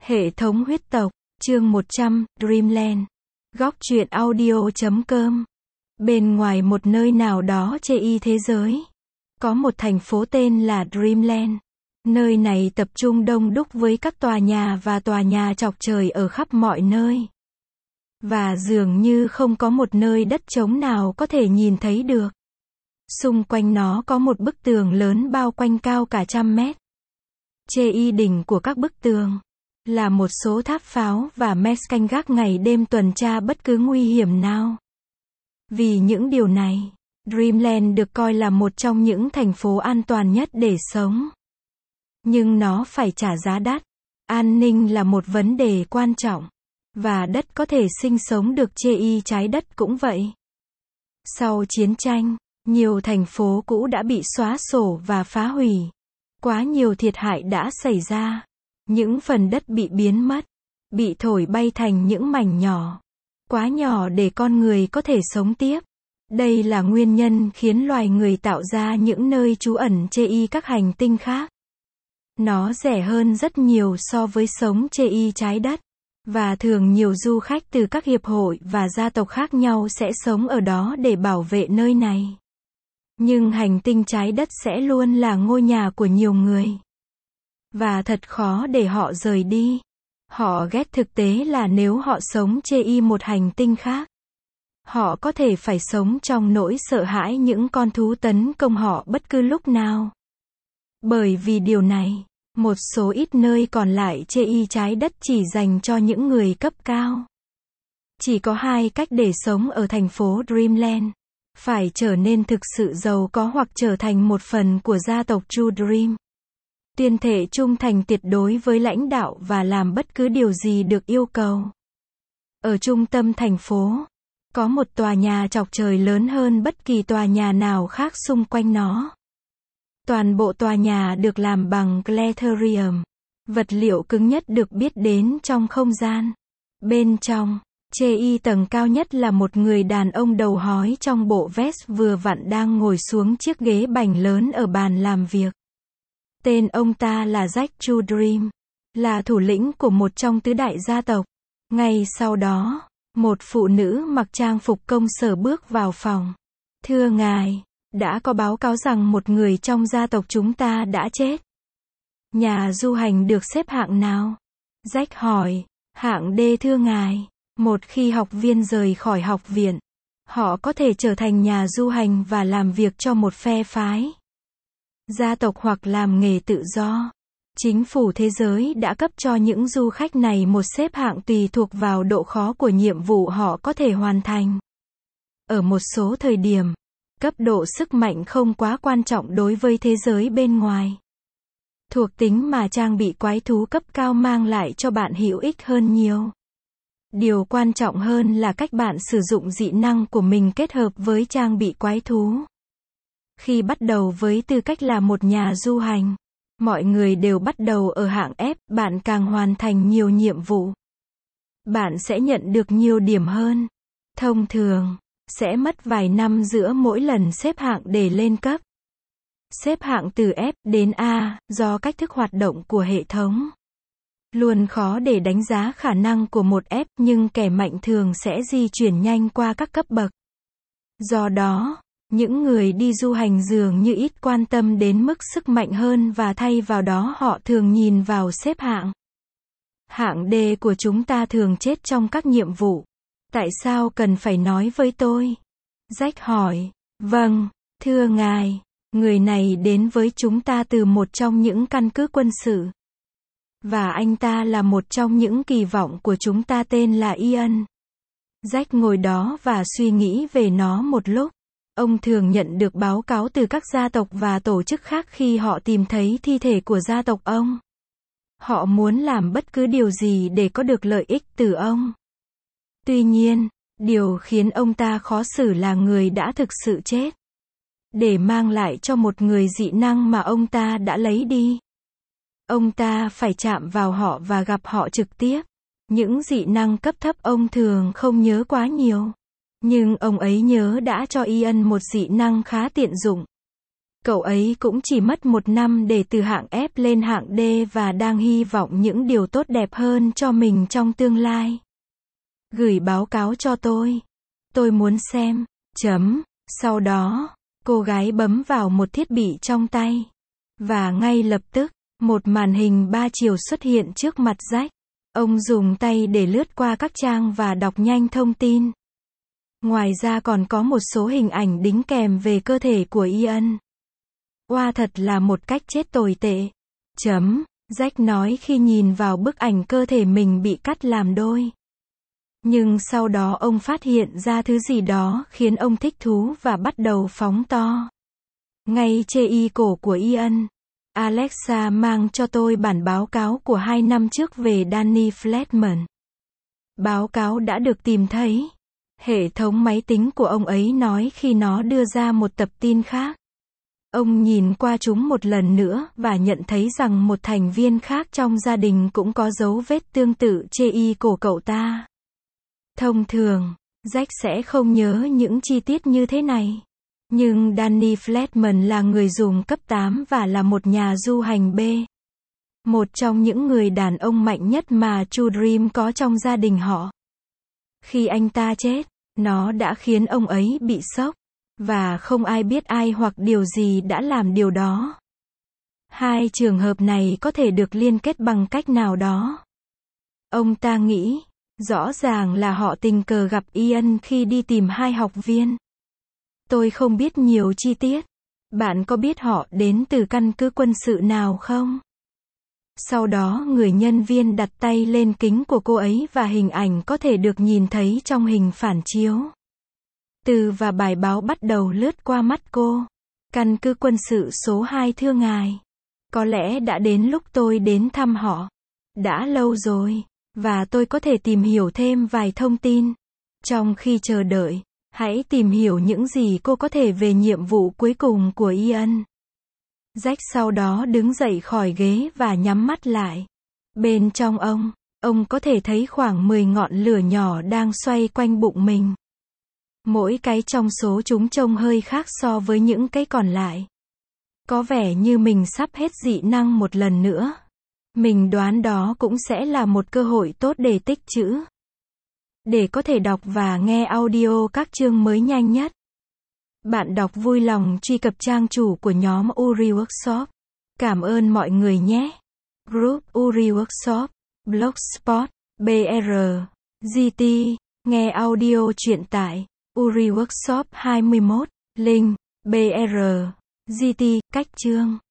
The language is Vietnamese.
Hệ thống huyết tộc, chương 100, Dreamland. Góc truyện audio.com. Bên ngoài một nơi nào đó trên thế giới, có một thành phố tên là Dreamland. Nơi này tập trung đông đúc với các tòa nhà và tòa nhà chọc trời ở khắp mọi nơi. Và dường như không có một nơi đất trống nào có thể nhìn thấy được. Xung quanh nó có một bức tường lớn bao quanh cao cả 100 mét. Trên đỉnh của các bức tường là một số tháp pháo và mes canh gác ngày đêm tuần tra bất cứ nguy hiểm nào. Vì những điều này, Dreamland được coi là một trong những thành phố an toàn nhất để sống. Nhưng nó phải trả giá đắt. An ninh là một vấn đề quan trọng. Và đất có thể sinh sống được trên trái đất cũng vậy. Sau chiến tranh, nhiều thành phố cũ đã bị xóa sổ và phá hủy. Quá nhiều thiệt hại đã xảy ra. Những phần đất bị biến mất, bị thổi bay thành những mảnh nhỏ. Quá nhỏ để con người có thể sống tiếp. Đây là nguyên nhân khiến loài người tạo ra những nơi trú ẩn trên các hành tinh khác. Nó rẻ hơn rất nhiều so với sống trên trái đất. Và thường nhiều du khách từ các hiệp hội và gia tộc khác nhau sẽ sống ở đó để bảo vệ nơi này. Nhưng hành tinh trái đất sẽ luôn là ngôi nhà của nhiều người. Và thật khó để họ rời đi. Họ ghét thực tế là nếu họ sống trên một hành tinh khác, họ có thể phải sống trong nỗi sợ hãi những con thú tấn công họ bất cứ lúc nào. Bởi vì điều này, một số ít nơi còn lại trên trái đất chỉ dành cho những người cấp cao. Chỉ có 2 cách để sống ở thành phố Dreamland. Phải trở nên thực sự giàu có hoặc trở thành một phần của gia tộc True Dream. Tuyên thệ trung thành tuyệt đối với lãnh đạo và làm bất cứ điều gì được yêu cầu. Ở trung tâm thành phố, có một tòa nhà chọc trời lớn hơn bất kỳ tòa nhà nào khác xung quanh nó. Toàn bộ tòa nhà được làm bằng Glatherium, vật liệu cứng nhất được biết đến trong không gian. Bên trong, trên tầng cao nhất là một người đàn ông đầu hói trong bộ vest vừa vặn đang ngồi xuống chiếc ghế bành lớn ở bàn làm việc. Tên ông ta là Jack True Dream, là thủ lĩnh của một trong tứ đại gia tộc. Ngay sau đó, một phụ nữ mặc trang phục công sở bước vào phòng. Thưa ngài, đã có báo cáo rằng một người trong gia tộc chúng ta đã chết. Nhà du hành được xếp hạng nào? Jack hỏi. Hạng D thưa ngài. Một khi học viên rời khỏi học viện, họ có thể trở thành nhà du hành và làm việc cho một phe phái, gia tộc hoặc làm nghề tự do. Chính phủ thế giới đã cấp cho những du khách này một xếp hạng tùy thuộc vào độ khó của nhiệm vụ họ có thể hoàn thành. Ở một số thời điểm, cấp độ sức mạnh không quá quan trọng đối với thế giới bên ngoài. Thuộc tính mà trang bị quái thú cấp cao mang lại cho bạn hữu ích hơn nhiều. Điều quan trọng hơn là cách bạn sử dụng dị năng của mình kết hợp với trang bị quái thú. Khi bắt đầu với tư cách là một nhà du hành, mọi người đều bắt đầu ở hạng F, bạn càng hoàn thành nhiều nhiệm vụ, bạn sẽ nhận được nhiều điểm hơn. Thông thường, sẽ mất vài năm giữa mỗi lần xếp hạng để lên cấp. Xếp hạng từ F đến A, do cách thức hoạt động của hệ thống. Luôn khó để đánh giá khả năng của một F, nhưng kẻ mạnh thường sẽ di chuyển nhanh qua các cấp bậc. Do đó, những người đi du hành dường như ít quan tâm đến mức sức mạnh hơn và thay vào đó họ thường nhìn vào xếp hạng. Hạng D của chúng ta thường chết trong các nhiệm vụ. Tại sao cần phải nói với tôi? Jack hỏi. Vâng, thưa ngài, người này đến với chúng ta từ một trong những căn cứ quân sự. Và anh ta là một trong những kỳ vọng của chúng ta tên là Ian. Jack ngồi đó và suy nghĩ về nó một lúc. Ông thường nhận được báo cáo từ các gia tộc và tổ chức khác khi họ tìm thấy thi thể của gia tộc ông. Họ muốn làm bất cứ điều gì để có được lợi ích từ ông. Tuy nhiên, điều khiến ông ta khó xử là người đã thực sự chết. Để mang lại cho một người dị năng mà ông ta đã lấy đi, ông ta phải chạm vào họ và gặp họ trực tiếp. Những dị năng cấp thấp ông thường không nhớ quá nhiều. Nhưng ông ấy nhớ đã cho Ian một dị năng khá tiện dụng. Cậu ấy cũng chỉ mất 1 năm để từ hạng F lên hạng D và đang hy vọng những điều tốt đẹp hơn cho mình trong tương lai. Gửi báo cáo cho tôi. Tôi muốn xem. Sau đó, cô gái bấm vào một thiết bị trong tay. Và ngay lập tức, một màn hình 3 chiều xuất hiện trước mặt Jack. Ông dùng tay để lướt qua các trang và đọc nhanh thông tin. Ngoài ra còn có một số hình ảnh đính kèm về cơ thể của Ian. Oa, thật là một cách chết tồi tệ. Jack nói khi nhìn vào bức ảnh cơ thể mình bị cắt làm đôi. Nhưng sau đó ông phát hiện ra thứ gì đó khiến ông thích thú và bắt đầu phóng to. Ngay chê y cổ của Ian. Alexa mang cho tôi bản báo cáo của 2 năm trước về Danny Fleetman. Báo cáo đã được tìm thấy. Hệ thống máy tính của ông ấy nói khi nó đưa ra một tập tin khác. Ông nhìn qua chúng một lần nữa và nhận thấy rằng một thành viên khác trong gia đình cũng có dấu vết tương tự chê y cổ cậu ta. Thông thường, Jack sẽ không nhớ những chi tiết như thế này. Nhưng Danny Fleetman là người dùng cấp 8 và là một nhà du hành B. Một trong những người đàn ông mạnh nhất mà Chu Dream có trong gia đình họ. Khi anh ta chết, nó đã khiến ông ấy bị sốc. Và không ai biết ai hoặc điều gì đã làm điều đó. Hai trường hợp này có thể được liên kết bằng cách nào đó. Ông ta nghĩ, rõ ràng là họ tình cờ gặp Ian khi đi tìm 2 học viên. Tôi không biết nhiều chi tiết. Bạn có biết họ đến từ căn cứ quân sự nào không? Sau đó người nhân viên đặt tay lên kính của cô ấy và hình ảnh có thể được nhìn thấy trong hình phản chiếu. Từ và bài báo bắt đầu lướt qua mắt cô. Căn cứ quân sự số 2 thưa ngài. Có lẽ đã đến lúc tôi đến thăm họ. Đã lâu rồi. Và tôi có thể tìm hiểu thêm vài thông tin. Trong khi chờ đợi, hãy tìm hiểu những gì cô có thể về nhiệm vụ cuối cùng của Ian. Jack sau đó đứng dậy khỏi ghế và nhắm mắt lại. Bên trong ông có thể thấy khoảng 10 ngọn lửa nhỏ đang xoay quanh bụng mình. Mỗi cái trong số chúng trông hơi khác so với những cái còn lại. Có vẻ như mình sắp hết dị năng một lần nữa. Mình đoán đó cũng sẽ là một cơ hội tốt để tích trữ. Để có thể đọc và nghe audio các chương mới nhanh nhất. Bạn đọc vui lòng truy cập trang chủ của nhóm Uri Workshop. Cảm ơn mọi người nhé. Group Uri Workshop, Blogspot, BR, GT, nghe audio truyện tại Uri Workshop 21, link, BR, GT, cách chương.